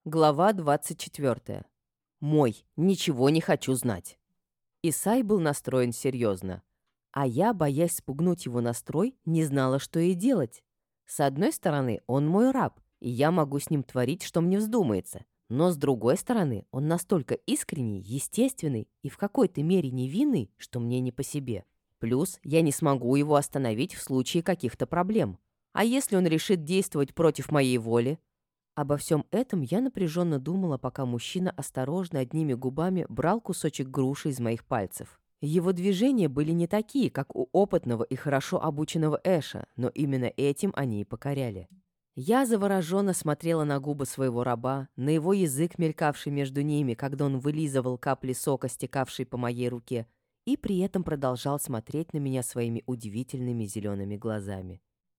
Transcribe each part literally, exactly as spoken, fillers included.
Глава двадцать четвёртая. Мой, ничего не хочу знать. Исай был настроен серьезно, а я, боясь спугнуть его настрой, не знала, что и делать. С одной стороны, он мой раб, и я могу с ним творить, что мне вздумается. Но с другой стороны, он настолько искренний, естественный и в какой-то мере невинный, что мне не по себе. Плюс я не смогу его остановить в случае каких-то проблем. А если он решит действовать против моей воли? Обо всем этом я напряженно думала, пока мужчина осторожно одними губами брал кусочек груши из моих пальцев. Его движения были не такие, как у опытного и хорошо обученного Эша, но именно этим они и покоряли. Я завороженно смотрела на губы своего раба, на его язык, мелькавший между ними, когда он вылизывал капли сока, стекавшие по моей руке, и при этом продолжал смотреть на меня своими удивительными зелеными глазами.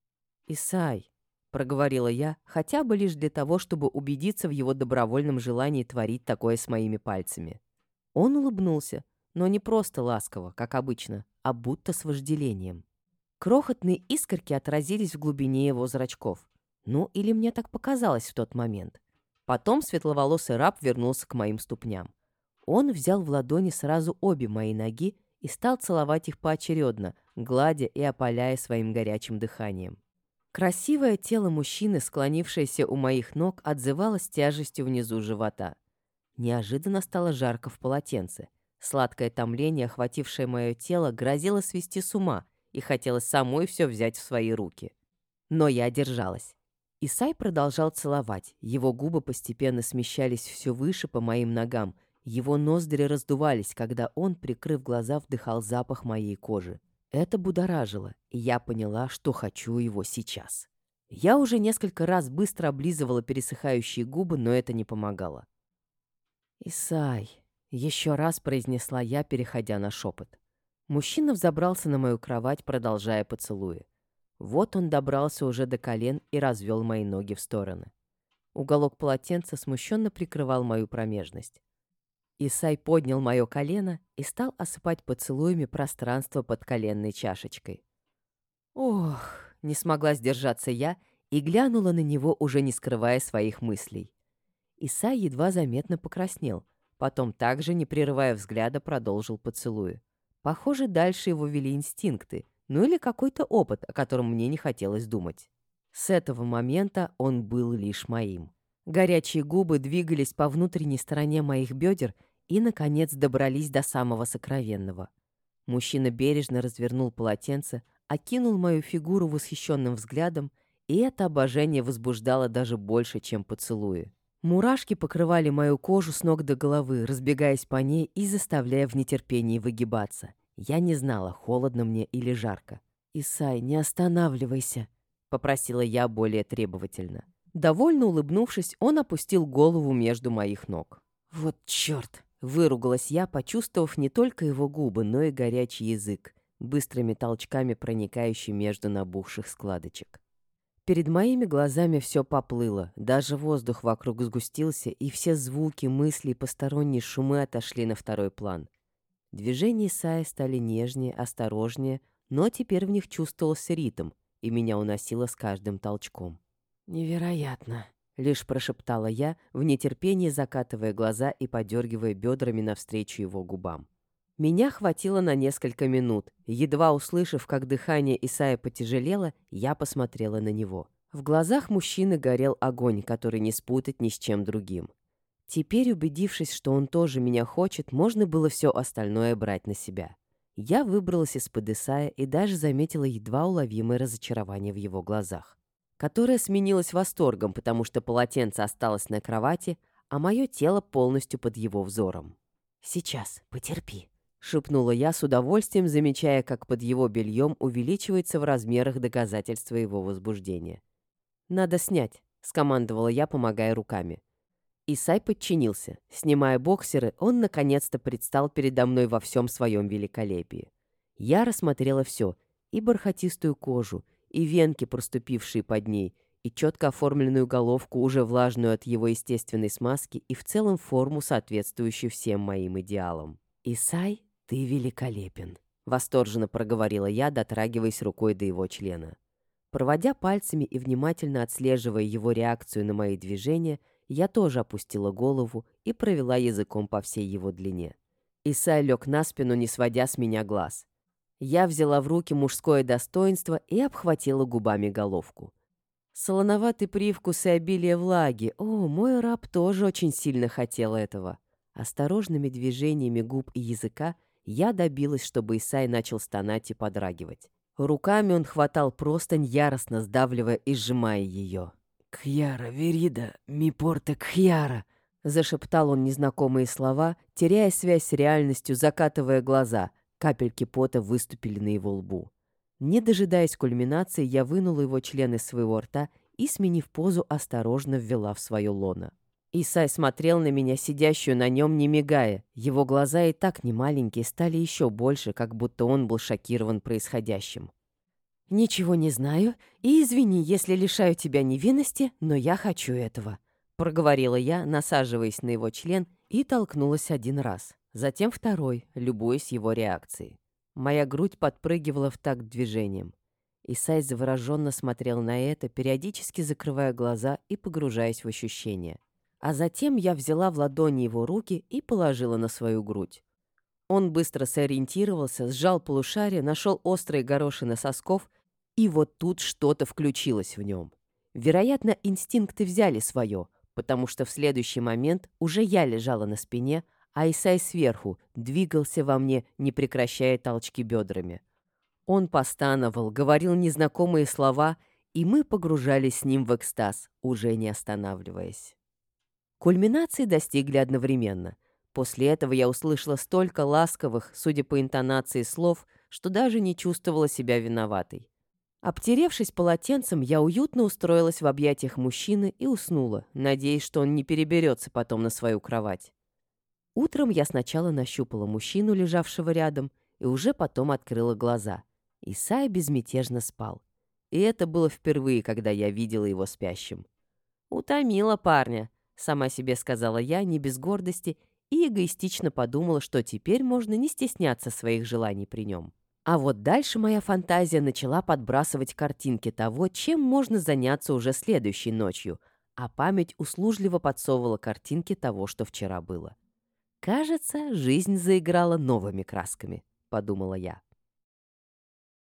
«Исай», — проговорила я, хотя бы лишь для того, чтобы убедиться в его добровольном желании творить такое с моими пальцами. Он улыбнулся, но не просто ласково, как обычно, а будто с вожделением. Крохотные искорки отразились в глубине его зрачков. Ну, или мне так показалось в тот момент. Потом светловолосый раб вернулся к моим ступням. Он взял в ладони сразу обе мои ноги и стал целовать их поочередно, гладя и опаляя своим горячим дыханием. Красивое тело мужчины, склонившееся у моих ног, отзывалось тяжестью внизу живота. Неожиданно стало жарко в полотенце. Сладкое томление, охватившее мое тело, грозило свести с ума, и хотелось самой все взять в свои руки. Но я держалась. Исай продолжал целовать. Его губы постепенно смещались все выше по моим ногам. Его ноздри раздувались, когда он, прикрыв глаза, вдыхал запах моей кожи. Это будоражило, и я поняла, что хочу его сейчас. Я уже несколько раз быстро облизывала пересыхающие губы, но это не помогало. «Исай», — еще раз произнесла я, переходя на шепот. Мужчина взобрался на мою кровать, продолжая поцелуи. Вот он добрался уже до колен и развел мои ноги в стороны. Уголок полотенца смущенно прикрывал мою промежность. Исай поднял мое колено и стал осыпать поцелуями пространство под коленной чашечкой. Ох, не смогла сдержаться я и глянула на него, уже не скрывая своих мыслей. Исай едва заметно покраснел, потом также, не прерывая взгляда, продолжил поцелуи. Похоже, дальше его вели инстинкты, ну или какой-то опыт, о котором мне не хотелось думать. С этого момента он был лишь моим. Горячие губы двигались по внутренней стороне моих бедер и, наконец, добрались до самого сокровенного. Мужчина бережно развернул полотенце, окинул мою фигуру восхищенным взглядом, и это обожание возбуждало даже больше, чем поцелуи. Мурашки покрывали мою кожу с ног до головы, разбегаясь по ней и заставляя в нетерпении выгибаться. Я не знала, холодно мне или жарко. «Исай, не останавливайся», — попросила я более требовательно. Довольно улыбнувшись, он опустил голову между моих ног. «Вот чёрт!» — выругалась я, почувствовав не только его губы, но и горячий язык, быстрыми толчками проникающий между набухших складочек. Перед моими глазами все поплыло, даже воздух вокруг сгустился, и все звуки, мысли и посторонние шумы отошли на второй план. Движения Исая стали нежнее, осторожнее, но теперь в них чувствовался ритм, и меня уносило с каждым толчком. «Невероятно!» — лишь прошептала я, в нетерпении закатывая глаза и подергивая бедрами навстречу его губам. Меня хватило на несколько минут. Едва услышав, как дыхание Исая потяжелело, я посмотрела на него. В глазах мужчины горел огонь, который не спутать ни с чем другим. Теперь, убедившись, что он тоже меня хочет, можно было все остальное брать на себя. Я выбралась из-под Исая и даже заметила едва уловимое разочарование в его глазах, которое сменилось восторгом, потому что полотенце осталось на кровати, а мое тело полностью под его взором. «Сейчас, потерпи», — шепнула я с удовольствием, замечая, как под его бельем увеличивается в размерах доказательство его возбуждения. «Надо снять», — скомандовала я, помогая руками. Исай подчинился. Снимая боксеры, он наконец-то предстал передо мной во всем своем великолепии. Я рассмотрела все, и бархатистую кожу, и венки, проступившие под ней, и четко оформленную головку, уже влажную от его естественной смазки, и в целом форму, соответствующую всем моим идеалам. «Исай, ты великолепен», — восторженно проговорила я, дотрагиваясь рукой до его члена. Проводя пальцами и внимательно отслеживая его реакцию на мои движения, Я тоже опустила голову и провела языком по всей его длине. Исай лег на спину, не сводя с меня глаз. Я взяла в руки мужское достоинство и обхватила губами головку. Солоноватый привкус и обилие влаги. О, мой раб тоже очень сильно хотел этого. Осторожными движениями губ и языка я добилась, чтобы Исай начал стонать и подрагивать. Руками он хватал простынь, яростно сдавливая и сжимая ее. «Кхьяра, Верида, ми порте Кхьяра!» Зашептал он незнакомые слова, теряя связь с реальностью, закатывая глаза. Капельки пота выступили на его лбу. Не дожидаясь кульминации, я вынула его член из своего рта и, сменив позу, осторожно ввела в свое лоно. Исай смотрел на меня, сидящую на нем, не мигая. Его глаза и так немаленькие стали еще больше, как будто он был шокирован происходящим. «Ничего не знаю, и извини, если лишаю тебя невинности, но я хочу этого», — проговорила я, насаживаясь на его член, и толкнулась один раз. Затем второй, любуясь его реакцией. Моя грудь подпрыгивала в такт движением. Исай завороженно смотрел на это, периодически закрывая глаза и погружаясь в ощущения. А затем я взяла в ладони его руки и положила на свою грудь. Он быстро сориентировался, сжал полушарие, нашел острые горошины сосков, и вот тут что-то включилось в нем. Вероятно, инстинкты взяли свое, потому что в следующий момент уже я лежала на спине, а Исай сверху двигался во мне, не прекращая толчки бедрами. Он постановал, говорил незнакомые слова, и мы погружались с ним в экстаз, уже не останавливаясь. Кульминации достигли одновременно. После этого я услышала столько ласковых, судя по интонации, слов, что даже не чувствовала себя виноватой. Обтеревшись полотенцем, я уютно устроилась в объятиях мужчины и уснула, надеясь, что он не переберется потом на свою кровать. Утром я сначала нащупала мужчину, лежавшего рядом, и уже потом открыла глаза. Исай безмятежно спал. И это было впервые, когда я видела его спящим. «Утомила парня», — сама себе сказала я, не без гордости, и эгоистично подумала, что теперь можно не стесняться своих желаний при нем. А вот дальше моя фантазия начала подбрасывать картинки того, чем можно заняться уже следующей ночью, а память услужливо подсовывала картинки того, что вчера было. «Кажется, жизнь заиграла новыми красками», — подумала я.